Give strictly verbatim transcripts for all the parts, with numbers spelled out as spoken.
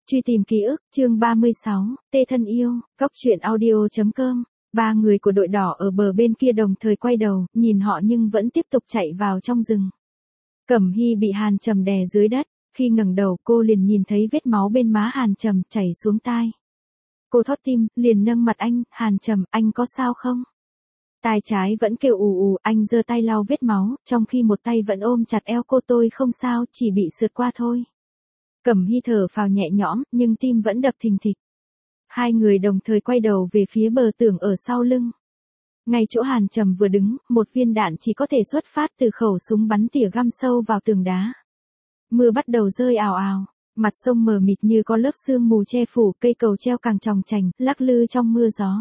Truy tìm ký ức, chương ba mươi sáu, Tê thân yêu, Cóc truyện audio.com. Ba người của đội đỏ ở bờ bên kia đồng thời quay đầu, nhìn họ nhưng vẫn tiếp tục chạy vào trong rừng. Cẩm Hy bị Hàn Trầm đè dưới đất, khi ngẩng đầu cô liền nhìn thấy vết máu bên má Hàn Trầm chảy xuống tai. Cô thót tim, liền nâng mặt anh, Hàn Trầm, anh có sao không? Tai trái vẫn kêu ù ù, anh giơ tay lau vết máu, trong khi một tay vẫn ôm chặt eo cô. Tôi không sao, chỉ bị sượt qua thôi. Cẩm Hy thở phào nhẹ nhõm, nhưng tim vẫn đập thình thịch. Hai người đồng thời quay đầu về phía bờ tường ở sau lưng. Ngay chỗ Hàn Trầm vừa đứng, một viên đạn chỉ có thể xuất phát từ khẩu súng bắn tỉa găm sâu vào tường đá. Mưa bắt đầu rơi ào ào, mặt sông mờ mịt như có lớp sương mù che phủ, cây cầu treo càng chòng chành, lắc lư trong mưa gió.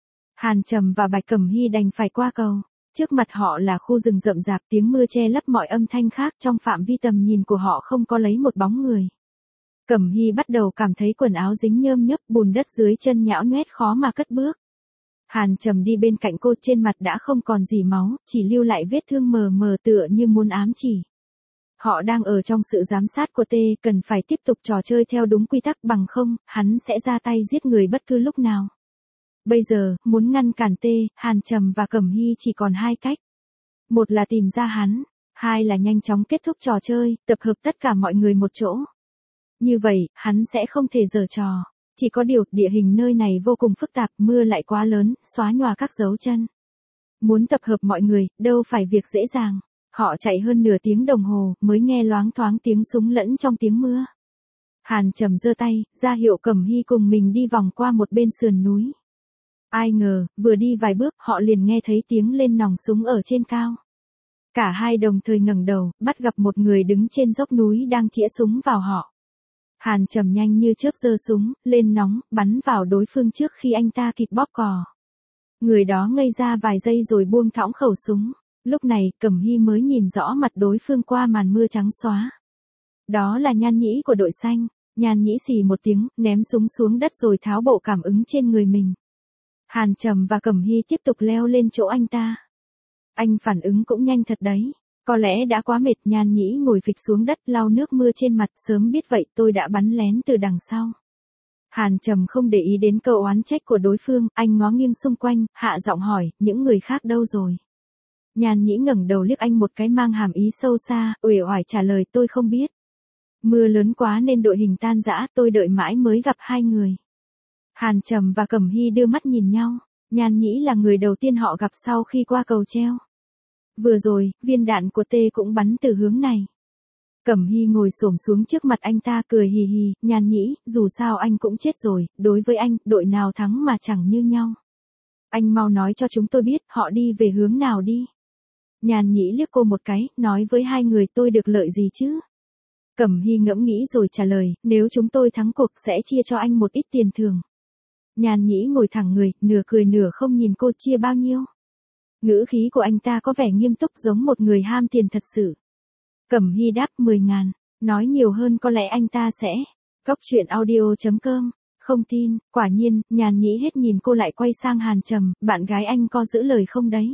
Hàn Trầm và Bạch Cẩm Hy đành phải qua cầu. Trước mặt họ là khu rừng rậm rạp, tiếng mưa che lấp mọi âm thanh khác, trong phạm vi tầm nhìn của họ không có lấy một bóng người. Cẩm Hy bắt đầu cảm thấy quần áo dính nhơm nhớp, bùn đất dưới chân nhão nhoét khó mà cất bước. Hàn Trầm đi bên cạnh cô, trên mặt đã không còn gì máu, chỉ lưu lại vết thương mờ mờ tựa như muốn ám chỉ. Họ đang ở trong sự giám sát của T, cần phải tiếp tục trò chơi theo đúng quy tắc, bằng không, hắn sẽ ra tay giết người bất cứ lúc nào. Bây giờ, muốn ngăn cản T, Hàn Trầm và Cẩm Hy chỉ còn hai cách. Một là tìm ra hắn, hai là nhanh chóng kết thúc trò chơi, tập hợp tất cả mọi người một chỗ. Như vậy, hắn sẽ không thể giở trò. Chỉ có điều, địa hình nơi này vô cùng phức tạp, mưa lại quá lớn, xóa nhòa các dấu chân. Muốn tập hợp mọi người, đâu phải việc dễ dàng. Họ chạy hơn nửa tiếng đồng hồ, mới nghe loáng thoáng tiếng súng lẫn trong tiếng mưa. Hàn Trầm giơ tay, ra hiệu Cẩm Hy cùng mình đi vòng qua một bên sườn núi. Ai ngờ, vừa đi vài bước, họ liền nghe thấy tiếng lên nòng súng ở trên cao. Cả hai đồng thời ngẩng đầu, bắt gặp một người đứng trên dốc núi đang chĩa súng vào họ. Hàn Trầm nhanh như chớp giơ súng, lên nóng, bắn vào đối phương trước khi anh ta kịp bóp cò. Người đó ngây ra vài giây rồi buông thõng khẩu súng. Lúc này, Cẩm Hy mới nhìn rõ mặt đối phương qua màn mưa trắng xóa. Đó là Nhan Nhĩ của đội xanh. Nhan Nhĩ xì một tiếng, ném súng xuống đất rồi tháo bộ cảm ứng trên người mình. Hàn Trầm và Cẩm Hy tiếp tục leo lên chỗ anh ta. Anh phản ứng cũng nhanh thật đấy. Có lẽ đã quá mệt. Nhan Nhĩ ngồi phịch xuống đất, lau nước mưa trên mặt. Sớm biết vậy tôi đã bắn lén từ đằng sau. Hàn Trầm không để ý đến câu oán trách của đối phương, anh ngó nghiêng xung quanh, hạ giọng hỏi, những người khác đâu rồi? Nhan Nhĩ ngẩng đầu liếc anh một cái mang hàm ý sâu xa, uể oải trả lời, tôi không biết. Mưa lớn quá nên đội hình tan rã, tôi đợi mãi mới gặp hai người. Hàn Trầm và Cẩm Hy đưa mắt nhìn nhau. Nhan Nhĩ là người đầu tiên họ gặp sau khi qua cầu treo. Vừa rồi, viên đạn của T cũng bắn từ hướng này. Cẩm Hy ngồi xổm xuống trước mặt anh ta cười hì hì, Nhan Nhĩ, dù sao anh cũng chết rồi, đối với anh, đội nào thắng mà chẳng như nhau. Anh mau nói cho chúng tôi biết, họ đi về hướng nào đi. Nhan Nhĩ liếc cô một cái, nói với hai người tôi được lợi gì chứ? Cẩm Hy ngẫm nghĩ rồi trả lời, nếu chúng tôi thắng cuộc sẽ chia cho anh một ít tiền thưởng. Nhan Nhĩ ngồi thẳng người, nửa cười nửa không nhìn cô, chia bao nhiêu? Ngữ khí của anh ta có vẻ nghiêm túc giống một người ham tiền thật sự. Cẩm Hy đáp mười ngàn, nói nhiều hơn có lẽ anh ta sẽ. Cóc truyện audio.com, không tin, quả nhiên, Nhan Nhĩ hết nhìn cô lại quay sang Hàn Trầm, bạn gái anh có giữ lời không đấy?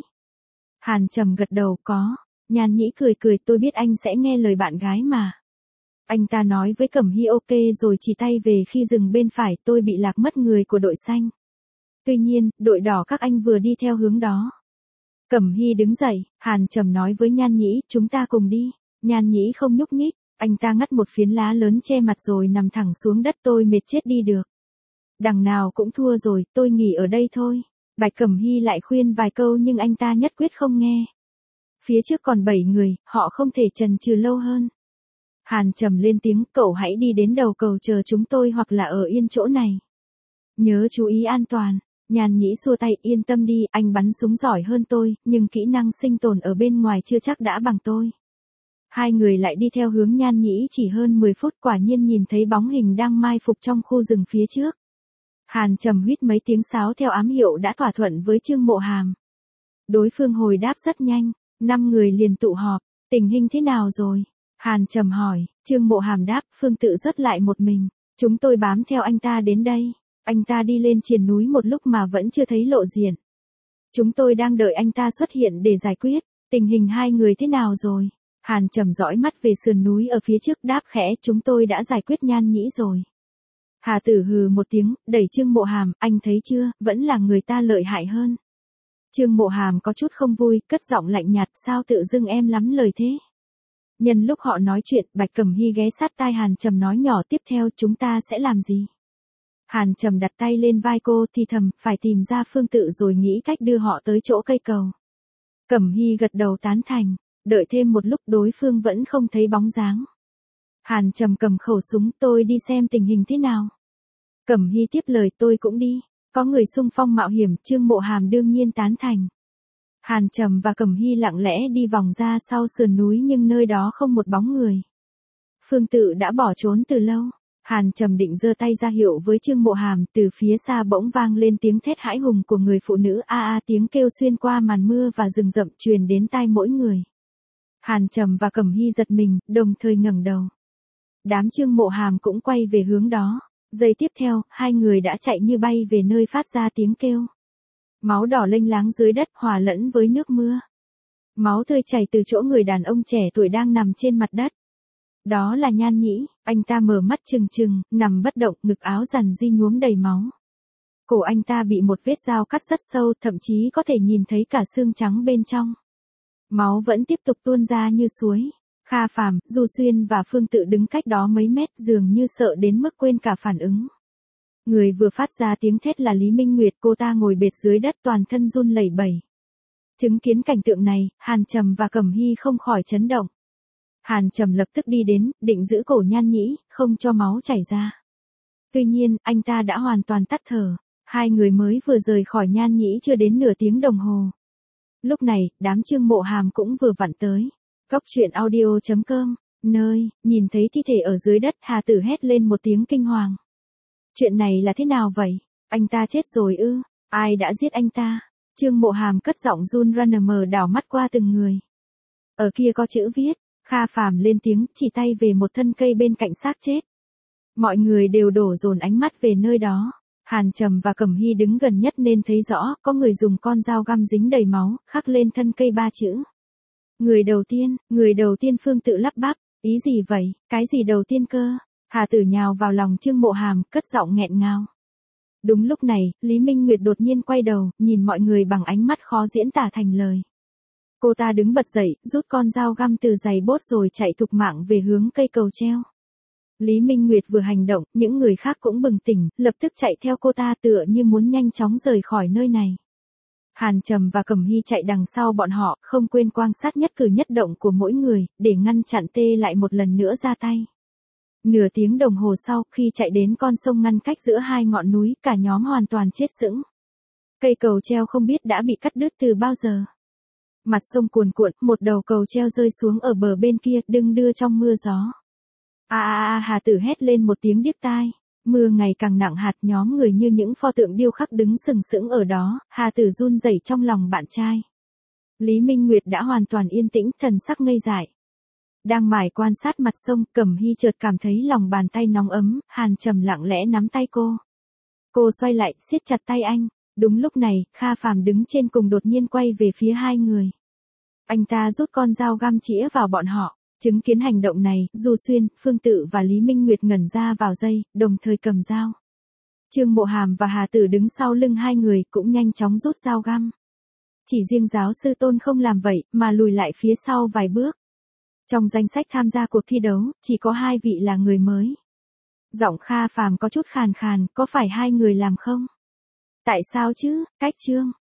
Hàn Trầm gật đầu, có. Nhan Nhĩ cười cười, tôi biết anh sẽ nghe lời bạn gái mà. Anh ta nói với Cẩm Hy ok rồi chỉ tay về khi dừng bên phải, tôi bị lạc mất người của đội xanh. Tuy nhiên, đội đỏ các anh vừa đi theo hướng đó. Cẩm Hy đứng dậy, Hàn Trầm nói với Nhan Nhĩ, chúng ta cùng đi. Nhan Nhĩ không nhúc nhích, anh ta ngắt một phiến lá lớn che mặt rồi nằm thẳng xuống đất, tôi mệt chết đi được. Đằng nào cũng thua rồi, tôi nghỉ ở đây thôi. Bạch Cẩm Hy lại khuyên vài câu nhưng anh ta nhất quyết không nghe. Phía trước còn bảy người, họ không thể chần chừ lâu hơn. Hàn Trầm lên tiếng, cậu hãy đi đến đầu cầu chờ chúng tôi hoặc là ở yên chỗ này. Nhớ chú ý an toàn. Nhan Nhĩ xua tay, yên tâm đi, anh bắn súng giỏi hơn tôi, nhưng kỹ năng sinh tồn ở bên ngoài chưa chắc đã bằng tôi. Hai người lại đi theo hướng Nhan Nhĩ chỉ hơn mười phút, quả nhiên nhìn thấy bóng hình đang mai phục trong khu rừng phía trước. Hàn Trầm huýt mấy tiếng sáo theo ám hiệu đã thỏa thuận với Trương Mộ Hàm. Đối phương hồi đáp rất nhanh, năm người liền tụ họp, tình hình thế nào rồi? Hàn Trầm hỏi, Trương Mộ Hàm đáp, Phương Tự rất lại một mình, chúng tôi bám theo anh ta đến đây, anh ta đi lên triền núi một lúc mà vẫn chưa thấy lộ diện. Chúng tôi đang đợi anh ta xuất hiện để giải quyết, tình hình hai người thế nào rồi? Hàn Trầm dõi mắt về sườn núi ở phía trước đáp khẽ, chúng tôi đã giải quyết Nhan Nhĩ rồi. Hà Tử hừ một tiếng, đẩy Trương Mộ Hàm, anh thấy chưa, vẫn là người ta lợi hại hơn. Trương Mộ Hàm có chút không vui, cất giọng lạnh nhạt, sao tự dưng em lắm lời thế. Nhân lúc họ nói chuyện, Bạch Cẩm Hy ghé sát tai Hàn Trầm nói nhỏ, tiếp theo chúng ta sẽ làm gì? Hàn Trầm đặt tay lên vai cô thì thầm, phải tìm ra Phương Tự rồi nghĩ cách đưa họ tới chỗ cây cầu. Cẩm Hy gật đầu tán thành, đợi thêm một lúc đối phương vẫn không thấy bóng dáng. Hàn Trầm cầm khẩu súng, tôi đi xem tình hình thế nào. Cẩm Hy tiếp lời, tôi cũng đi, có người xung phong mạo hiểm, Trương Mộ Hàm đương nhiên tán thành. Hàn Trầm và Cẩm Hy lặng lẽ đi vòng ra sau sườn núi nhưng nơi đó không một bóng người. Phương Tự đã bỏ trốn từ lâu. Hàn Trầm định giơ tay ra hiệu với Trương Mộ Hàm, từ phía xa bỗng vang lên tiếng thét hãi hùng của người phụ nữ, a a tiếng kêu xuyên qua màn mưa và rừng rậm truyền đến tai mỗi người. Hàn Trầm và Cẩm Hy giật mình, đồng thời ngẩng đầu. Đám Trương Mộ Hàm cũng quay về hướng đó. Giây tiếp theo, hai người đã chạy như bay về nơi phát ra tiếng kêu. Máu đỏ lênh láng dưới đất hòa lẫn với nước mưa. Máu tươi chảy từ chỗ người đàn ông trẻ tuổi đang nằm trên mặt đất. Đó là Nhan Nhĩ, anh ta mở mắt trừng trừng, nằm bất động, ngực áo rằn di nhuốm đầy máu. Cổ anh ta bị một vết dao cắt rất sâu, thậm chí có thể nhìn thấy cả xương trắng bên trong. Máu vẫn tiếp tục tuôn ra như suối. Kha Phàm, Du Xuyên và Phương Tự đứng cách đó mấy mét, dường như sợ đến mức quên cả phản ứng. Người vừa phát ra tiếng thét là Lý Minh Nguyệt, cô ta ngồi bệt dưới đất toàn thân run lẩy bẩy. Chứng kiến cảnh tượng này, Hàn Trầm và Cẩm Hy không khỏi chấn động. Hàn Trầm lập tức đi đến, định giữ cổ Nhan Nhĩ, không cho máu chảy ra. Tuy nhiên, anh ta đã hoàn toàn tắt thở. Hai người mới vừa rời khỏi Nhan Nhĩ chưa đến nửa tiếng đồng hồ. Lúc này, đám Trương Mộ Hàm cũng vừa vặn tới. Góc truyện audio chấm com, nơi, nhìn thấy thi thể ở dưới đất, Hà Tử hét lên một tiếng kinh hoàng. Chuyện này là thế nào vậy? Anh ta chết rồi ư? Ai đã giết anh ta? Trương Mộ Hàm cất giọng run run mờ đảo mắt qua từng người. Ở kia có chữ viết. Kha Phàm lên tiếng, chỉ tay về một thân cây bên cạnh xác chết. Mọi người đều đổ dồn ánh mắt về nơi đó. Hàn Trầm và Cẩm Hy đứng gần nhất nên thấy rõ, có người dùng con dao găm dính đầy máu, khắc lên thân cây ba chữ. Người đầu tiên, người đầu tiên. Phương Tự lắp bắp, ý gì vậy, cái gì đầu tiên cơ? Hà Tử nhào vào lòng Trương Mộ Hàm, cất giọng nghẹn ngào. Đúng lúc này, Lý Minh Nguyệt đột nhiên quay đầu, nhìn mọi người bằng ánh mắt khó diễn tả thành lời. Cô ta đứng bật dậy, rút con dao găm từ giày bốt rồi chạy thục mạng về hướng cây cầu treo. Lý Minh Nguyệt vừa hành động, những người khác cũng bừng tỉnh, lập tức chạy theo cô ta tựa như muốn nhanh chóng rời khỏi nơi này. Hàn Trầm và Cẩm Hy chạy đằng sau bọn họ, không quên quan sát nhất cử nhất động của mỗi người, để ngăn chặn tê lại một lần nữa ra tay. Nửa tiếng đồng hồ sau, khi chạy đến con sông ngăn cách giữa hai ngọn núi, cả nhóm hoàn toàn chết sững. Cây cầu treo không biết đã bị cắt đứt từ bao giờ. Mặt sông cuồn cuộn, một đầu cầu treo rơi xuống ở bờ bên kia, đung đưa trong mưa gió. A a a, Hà Tử hét lên một tiếng điếc tai. Mưa ngày càng nặng hạt, nhóm người như những pho tượng điêu khắc đứng sừng sững ở đó, Hà Tử run rẩy trong lòng bạn trai. Lý Minh Nguyệt đã hoàn toàn yên tĩnh, thần sắc ngây dại. Đang mải quan sát mặt sông, Cẩm Hy chợt cảm thấy lòng bàn tay nóng ấm, Hàn Trầm lặng lẽ nắm tay cô. Cô xoay lại, siết chặt tay anh. Đúng lúc này, Kha Phàm đứng trên cùng đột nhiên quay về phía hai người. Anh ta rút con dao găm chĩa vào bọn họ. Chứng kiến hành động này, Du Xuyên, Phương Tự và Lý Minh Nguyệt ngẩn ra vào giây, đồng thời cầm dao. Trương Mộ Hàm và Hà Tử đứng sau lưng hai người cũng nhanh chóng rút dao găm. Chỉ riêng giáo sư Tôn không làm vậy, mà lùi lại phía sau vài bước. Trong danh sách tham gia cuộc thi đấu, chỉ có hai vị là người mới. Giọng Kha Phàm có chút khàn khàn, có phải hai người làm không? Tại sao chứ, Cách Trương?